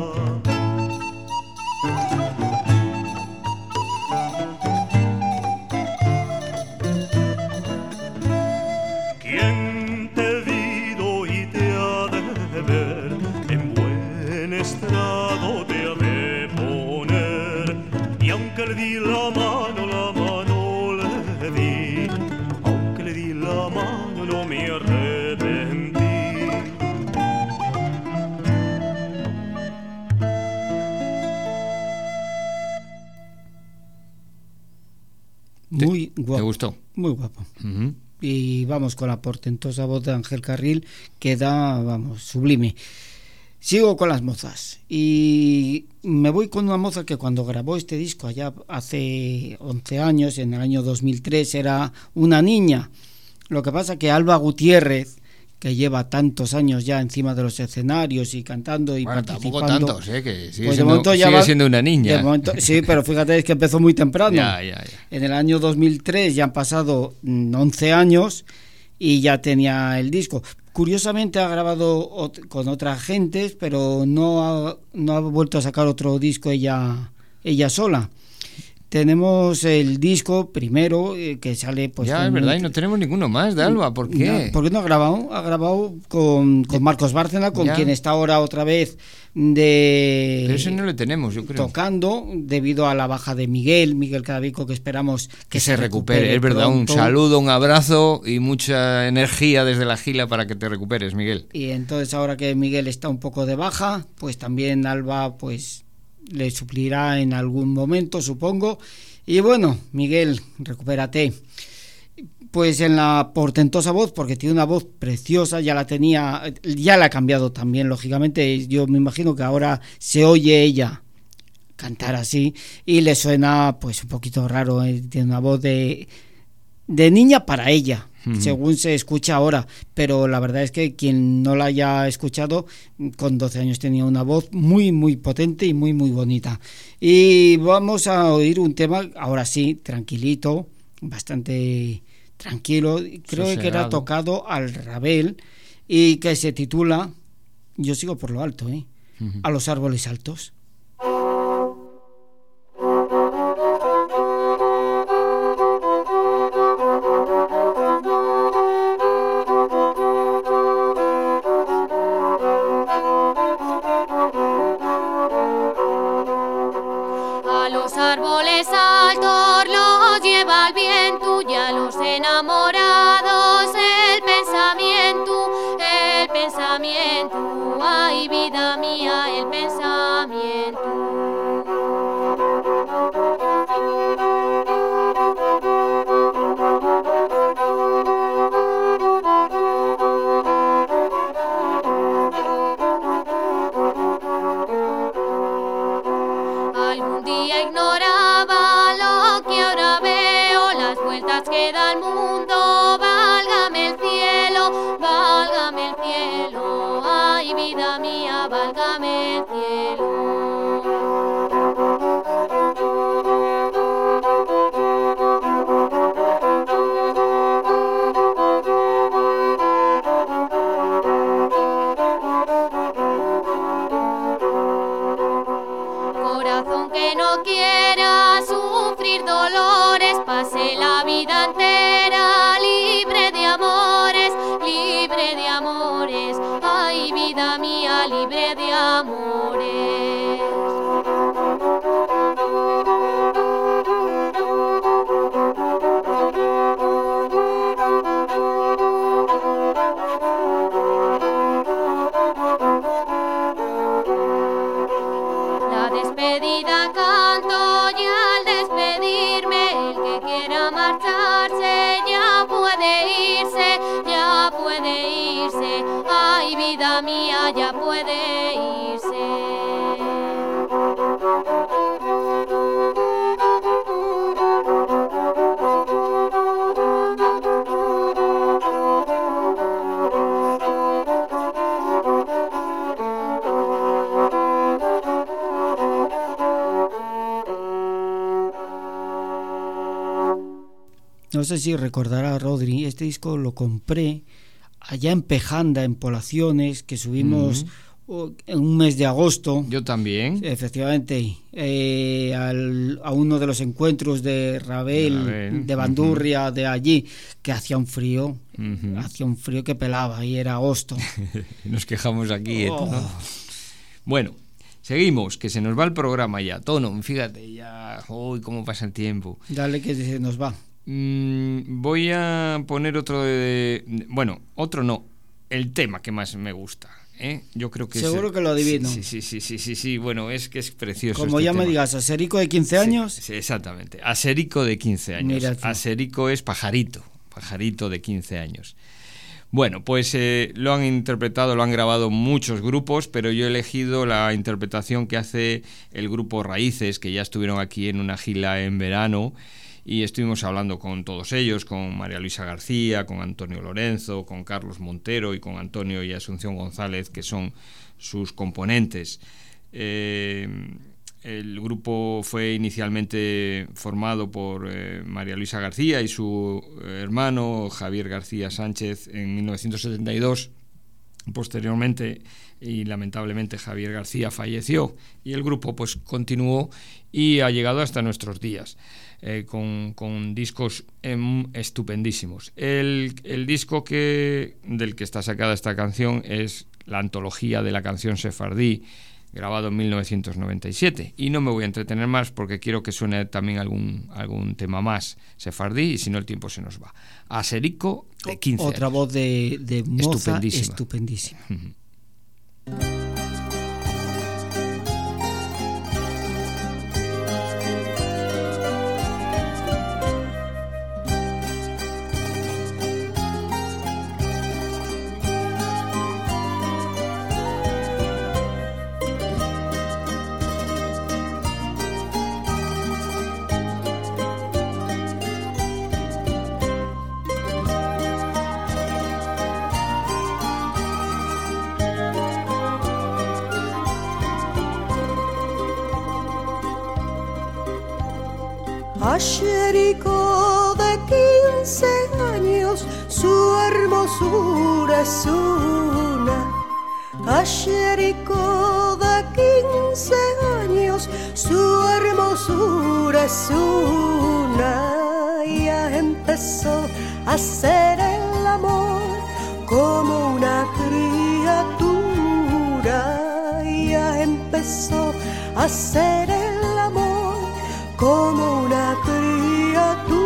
Aunque le di la mano le di. Aunque le di la mano no me arrepentí. Muy guapo. ¿Te gustó? Muy guapo. Uh-huh. Y vamos con la portentosa voz de Ángel Carril, que da, sublime. Sigo con las mozas y me voy con una moza que cuando grabó este disco allá hace 11 años, en el año 2003, era una niña. Lo que pasa que Alba Gutiérrez, que lleva tantos años ya encima de los escenarios y cantando y participando... Tampoco tantos, que sigue siendo una niña. De momento, sí, pero fíjate, es que empezó muy temprano. Ya. En el año 2003 ya han pasado 11 años y ya tenía el disco. Curiosamente ha grabado con otras gentes, pero no ha vuelto a sacar otro disco ella sola. Tenemos el disco primero que sale pues ya es verdad, y no tenemos ninguno más de Alba. ¿Por qué? No, porque no ha grabado con Marcos Bárcena, con quien está ahora otra vez pero ese no le tenemos, yo creo, tocando debido a la baja de Miguel Cadavico, que esperamos que se recupere. Es verdad, pronto. Un saludo, un abrazo y mucha energía desde la Gila para que te recuperes, Miguel. Y entonces ahora que Miguel está un poco de baja, pues también Alba pues le suplirá en algún momento, supongo. Y bueno, Miguel, recupérate. Pues en la portentosa voz, porque tiene una voz preciosa, ya la ha cambiado también, lógicamente. Yo me imagino que ahora se oye ella cantar así y le suena pues un poquito raro, tiene una voz de niña para ella, según se escucha ahora, pero la verdad es que quien no la haya escuchado, con 12 años tenía una voz muy muy potente y muy muy bonita. Y vamos a oír un tema, ahora sí, tranquilito, bastante tranquilo, creo que era tocado al rabel y que se titula Yo sigo por lo alto, a los árboles altos. A los árboles altos los lleva el viento y a los enamorados el pensamiento, ay vida mía, el pensamiento. Algún día ignoraba lo que ahora veo, las vueltas que da el mundo, válgame el cielo, ay vida mía, válgame el cielo. Corazón que no quiera sufrir dolores, pase la vida entera libre de amores, ay vida mía, libre de amores. La despedida canto y al despedirme el que quiera marcharse ya puede irse, ay vida mía, ya puede irse. No sé si recordará Rodri, este disco lo compré allá en Pejanda, en Poblaciones, que subimos en un mes de agosto. Yo también. Efectivamente, a uno de los encuentros de Rabel, de Bandurria, de allí, que hacía un frío que pelaba, y era agosto. Nos quejamos aquí, ¿no? Bueno, seguimos, que se nos va el programa ya. Tono, fíjate ya, uy, cómo pasa el tiempo. Dale que se nos va. Voy a poner otro otro no, el tema que más me gusta, Yo creo que seguro que lo adivino. Sí, bueno, es que es precioso. Como ya tema. Me digas, ¿Aserico de 15 años? Sí, exactamente, Aserico de 15 años. Aserico es pajarito de 15 años. Bueno, pues lo han interpretado, lo han grabado muchos grupos, pero yo he elegido la interpretación que hace el grupo Raíces, que ya estuvieron aquí en una gira en verano. Y estuvimos hablando con todos ellos, con María Luisa García, con Antonio Lorenzo, con Carlos Montero y con Antonio y Asunción González, que son sus componentes. El grupo fue inicialmente formado por María Luisa García y su hermano Javier García Sánchez en 1972, Posteriormente y lamentablemente Javier García falleció y el grupo pues continuó y ha llegado hasta nuestros días con discos estupendísimos. El disco del que está sacada esta canción es la antología de la canción sefardí, grabado en 1997, y no me voy a entretener más porque quiero que suene también algún tema más sefardí, y si no el tiempo se nos va. Aserico, de 15 otra años. Voz de moza estupendísima. Aserico de 15 años, su hermosura es una. Aserico de 15 años, su hermosura es una. Ya empezó a hacer el amor como una criatura. Ya empezó a hacer el amor como una criatura.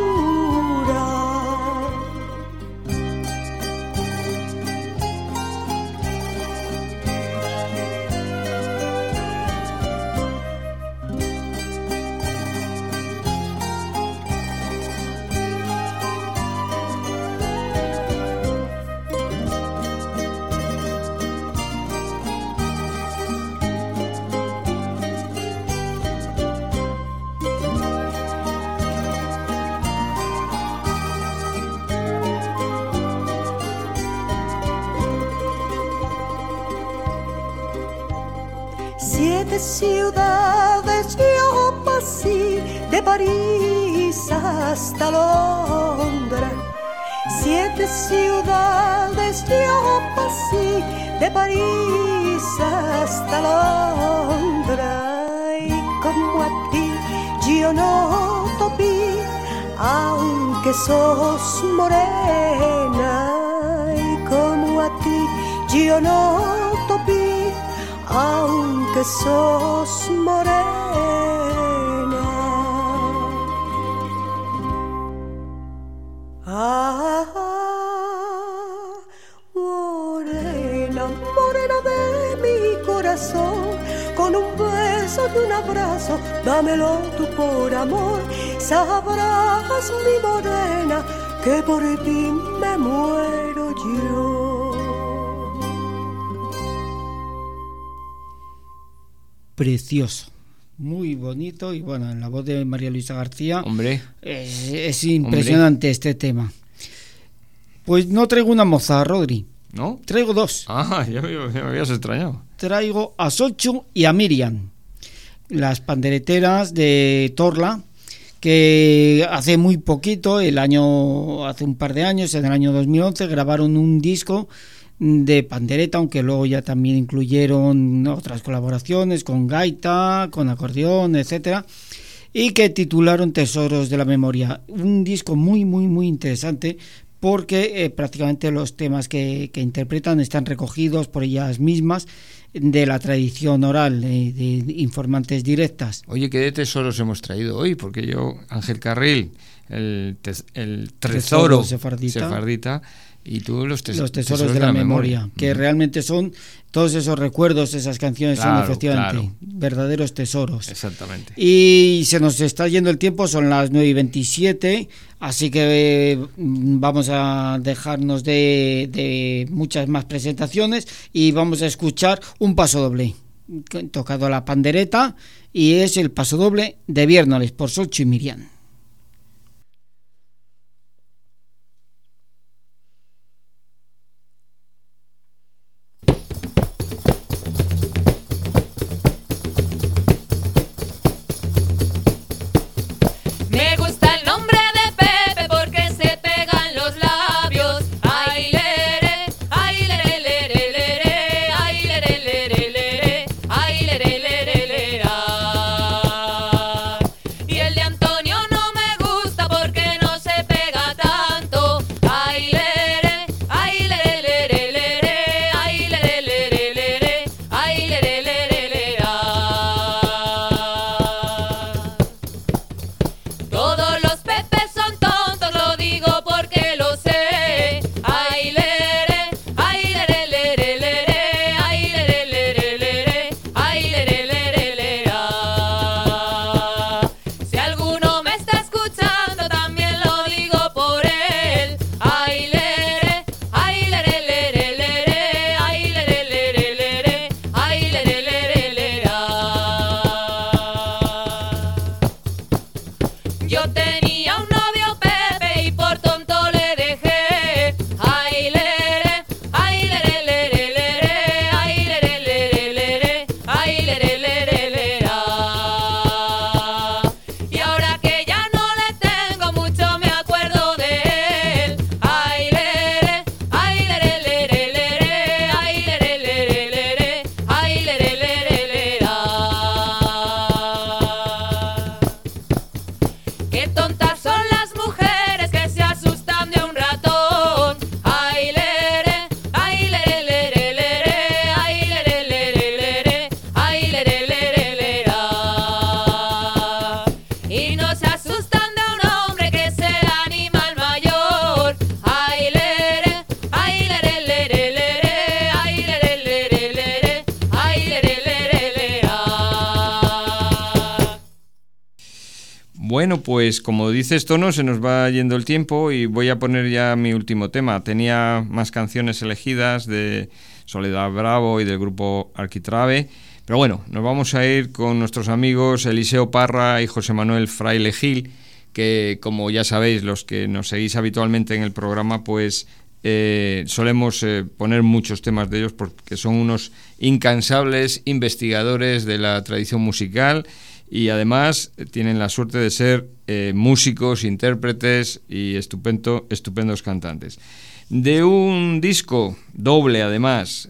Ciudades yo pasé, de París hasta Londres. 7 ciudades yo pasé, de París hasta Londres. Y como a ti yo no topí, aunque sos morena. Y como a ti yo no topí, aunque sos morena. Morena, morena de mi corazón, con un beso y un abrazo, dámelo tú por amor. Sabrás, mi morena, que por ti me muero yo. Precioso, muy bonito, y bueno, en la voz de María Luisa García, hombre, es impresionante este tema. Pues no traigo una moza, Rodri, ¿no? Traigo 2. Ya me habías extrañado. Traigo a Sochu y a Miriam, las pandereteras de Torla, que hace muy poquito, hace un par de años, en el año 2011, grabaron un disco de pandereta, aunque luego ya también incluyeron otras colaboraciones con gaita, con acordeón, etcétera, y que titularon Tesoros de la Memoria. Un disco muy, muy, muy interesante, porque prácticamente los temas que interpretan están recogidos por ellas mismas de la tradición oral, de informantes directas. Oye, ¿qué de tesoros hemos traído hoy? Porque yo, Ángel Carril, el tesoro sefardita, y tú los tesoros de la memoria, que realmente son todos esos recuerdos, esas canciones, son efectivamente verdaderos tesoros. Exactamente. Y se nos está yendo el tiempo, son las 9:27, así que vamos a dejarnos de muchas más presentaciones y vamos a escuchar un pasodoble tocado a la pandereta, y es el pasodoble de Viérnoles por Sochu y Miriam. Ay, lere, lere, lere. Bueno, pues como dices, Tono, se nos va yendo el tiempo y voy a poner ya mi último tema. Tenía más canciones elegidas de Soledad Bravo y del grupo Arquitrabe, pero bueno, nos vamos a ir con nuestros amigos Eliseo Parra y José Manuel Fraile Gil, que como ya sabéis, los que nos seguís habitualmente en el programa, pues solemos poner muchos temas de ellos porque son unos incansables investigadores de la tradición musical y además tienen la suerte de ser músicos, intérpretes y estupendos cantantes. De un disco doble, además,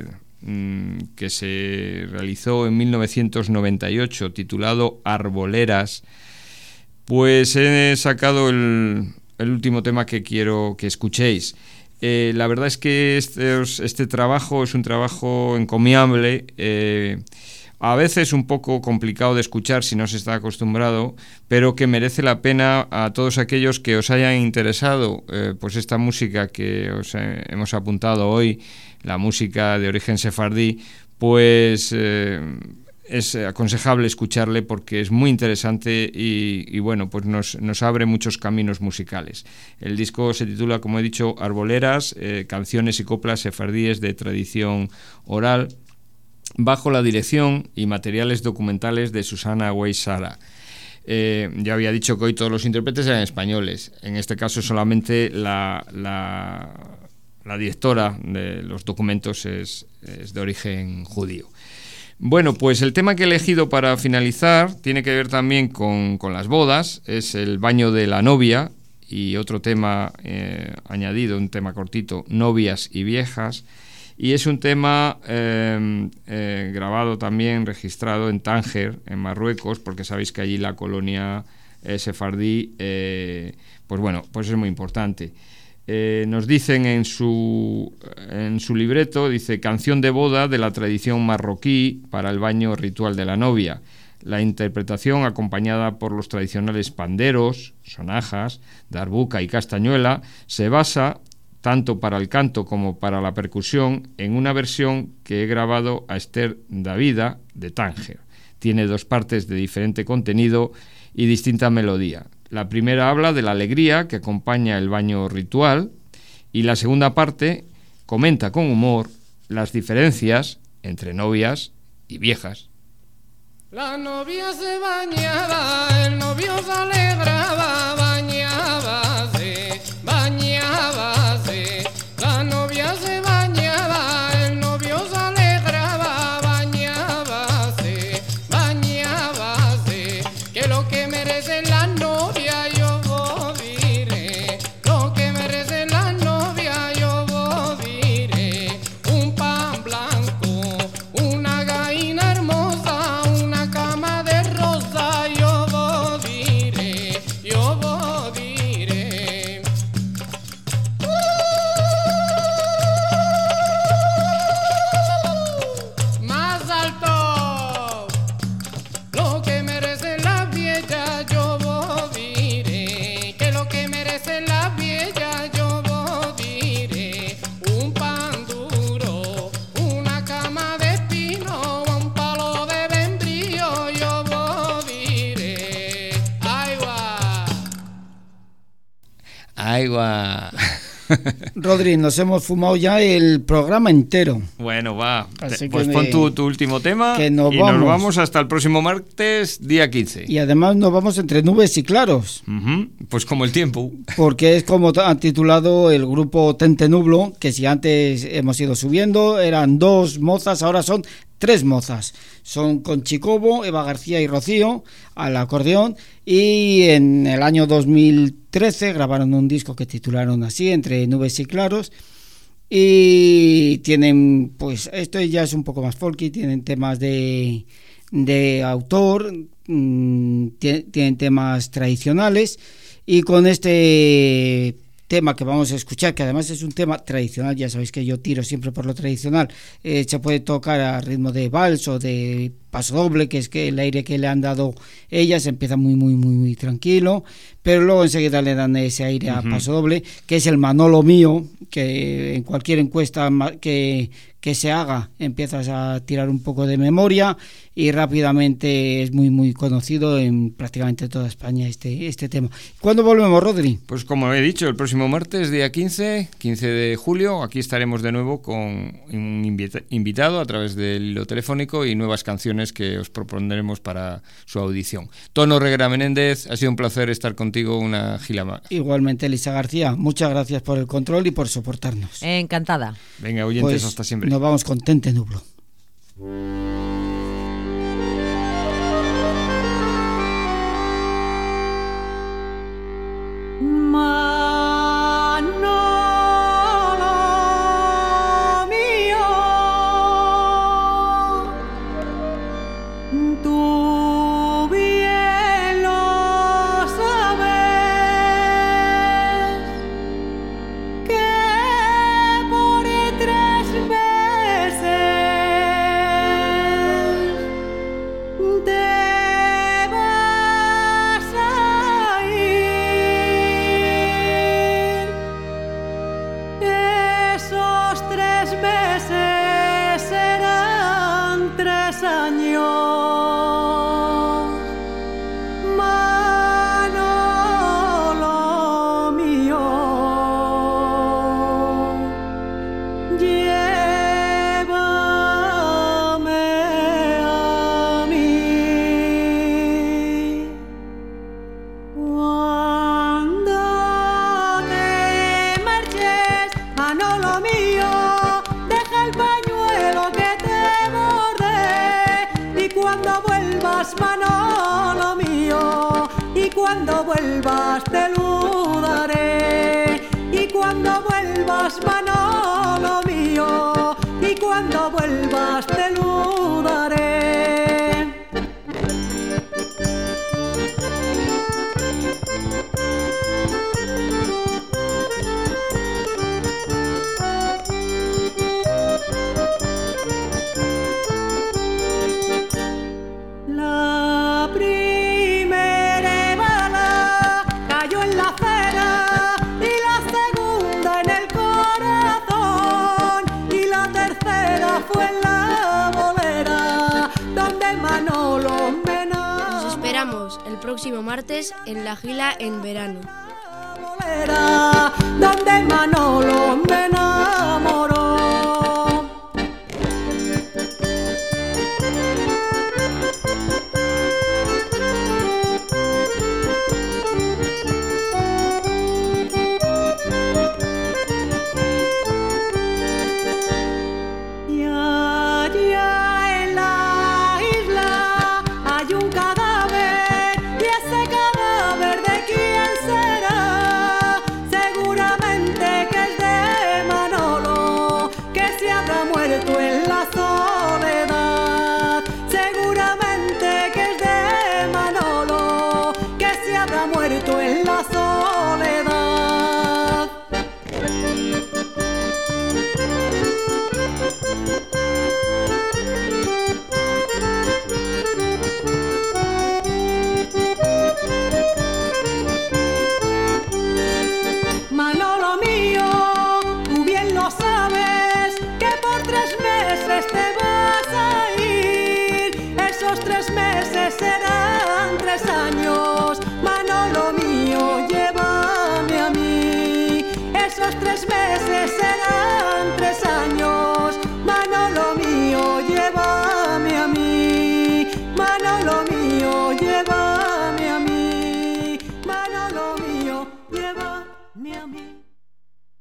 que se realizó en 1998, titulado Arboleras, pues he sacado el último tema que quiero que escuchéis. La verdad es que este trabajo es un trabajo encomiable, a veces un poco complicado de escuchar si no se está acostumbrado, pero que merece la pena a todos aquellos que os hayan interesado pues esta música que os hemos apuntado hoy, la música de origen sefardí, pues es aconsejable escucharle porque es muy interesante y bueno, pues nos abre muchos caminos musicales. El disco se titula, como he dicho, Arboleras, canciones y coplas sefardíes de tradición oral, bajo la dirección y materiales documentales de Susana Güell-Sara. Ya había dicho que hoy todos los intérpretes eran españoles, en este caso solamente la directora de los documentos es de origen judío. Bueno, pues el tema que he elegido para finalizar tiene que ver también con las bodas, es el baño de la novia, y otro tema añadido, un tema cortito, Novias y Viejas, y es un tema grabado también, registrado en Tánger, en Marruecos, porque sabéis que allí la colonia sefardí, pues bueno, pues es muy importante. Nos dicen en su libreto, dice, canción de boda de la tradición marroquí para el baño ritual de la novia. La interpretación, acompañada por los tradicionales panderos, sonajas, darbuca y castañuela, se basa, tanto para el canto como para la percusión, en una versión que he grabado a Esther Davida de Tánger. Tiene dos partes de diferente contenido y distinta melodía. La primera habla de la alegría que acompaña el baño ritual y la segunda parte comenta con humor las diferencias entre novias y viejas. La novia se bañaba, el novio se alegraba, bañábase, bañábase. La novia se bañaba, el novio se alegraba, bañábase, bañábase. Que lo que merece la novia yo diré, lo que merece la novia yo diré. Un pan blanco, una gallina hermosa, una cama de rosa, yo diré, yo diré. Más alto, lo que merece la vieja yo diré, que lo que merece la vieja yo diré. Un pan duro, una cama de pino, un palo de membrillo yo diré. ¡Agua! Rodri, nos hemos fumado ya el programa entero. Bueno, va. Así Pues que pon tu último tema que nos y vamos. nos vamos hasta el próximo martes, día 15. Y además nos vamos entre nubes y claros. Pues como el tiempo. Porque es como han titulado el grupo Tente Nublo, que si antes hemos ido subiendo, eran 2 mozas, ahora son 3 mozas. Son Conchi Cobo, Eva García y Rocío al acordeón, y en el año 2013 grabaron un disco que titularon así, Entre Nubes y Claros, y tienen, pues esto ya es un poco más folky, tienen temas de autor, tienen temas tradicionales, y con este tema que vamos a escuchar, que además es un tema tradicional, ya sabéis que yo tiro siempre por lo tradicional, se puede tocar a ritmo de vals o de paso doble, que es que el aire que le han dado ellas empieza muy tranquilo, pero luego enseguida le dan ese aire a paso doble, que es el Manolo mío, que en cualquier encuesta que que se haga, empiezas a tirar un poco de memoria y rápidamente es muy muy conocido en prácticamente toda España este tema. ¿Cuándo volvemos, Rodri? Pues como he dicho, el próximo martes, día 15 de julio, aquí estaremos de nuevo con un invitado a través del hilo telefónico y nuevas canciones que os propondremos para su audición. Tono Reguera Menéndez, ha sido un placer estar contigo una gila más. Igualmente, Elisa García, muchas gracias por el control y por soportarnos. Encantada. Venga, oyentes, pues hasta siempre. Nos vamos con Tente Nublo. Manolo mío, y cuando vuelvas te lo daré, y cuando vuelvas Manolo mío, y cuando vuelvas te lo daré. El próximo martes en La Gila en verano. Donde Manolo me enamoró. En la soledad. Manolo mío, tú bien lo sabes que por 3 meses te vas a ir. Esos 3 meses serán 3 años. Manolo mío, llévame a mí. Esos 3 meses serán 3 años. Manolo mío, llévame a mí. Manolo mío, llévame a mí. Manolo mío, llévame a mí.